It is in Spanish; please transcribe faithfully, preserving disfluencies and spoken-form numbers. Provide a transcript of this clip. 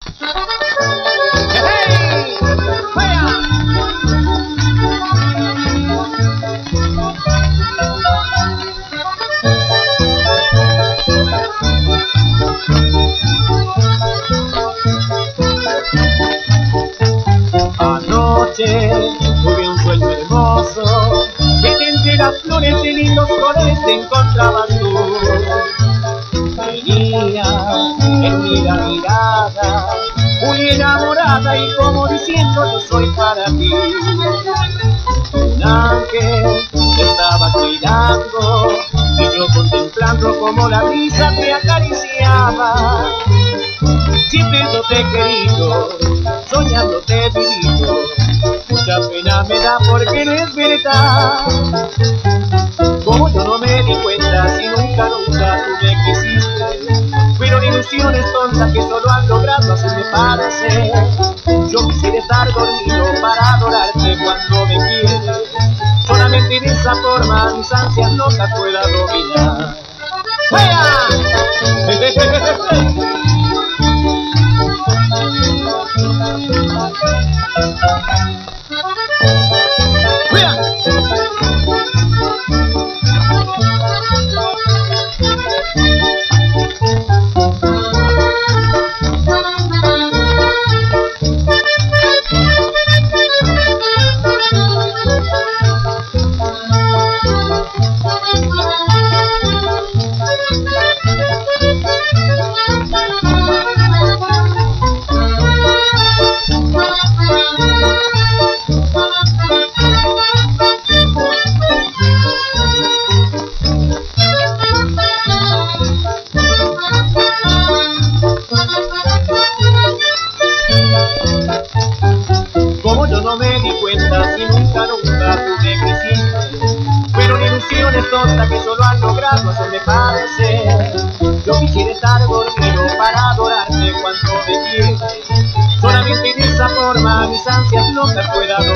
¡Hey! ¡Fuera! Anoche tuve un sueño hermoso, que entre las flores de lindos colores te encontrabas tú. Venía en mi la mirada, muy enamorada y como diciendo yo soy para ti. Un ángel te estaba cuidando y yo contemplando como la brisa te acariciaba. Siempre yo te he querido, soñándote he vivido, mucha pena me da porque no es verdad. Como yo no me di cuenta si nunca, nunca tú me quisiste, fueron ilusiones tontas que solo han logrado hacerme padecer. Yo quisiera estar dormido para adorarte cuando me quieres, solamente de esa forma mis ansias locas pueda dominar. ¡Fuera! Como yo no me di cuenta si nunca, nunca tú me quisiste, fueron ilusiones tontas que solo han logrado hacerme padecer. Yo quisiera estar dormido para adorarte cuando me quieres, solamente de esa forma mis ansias locas pueda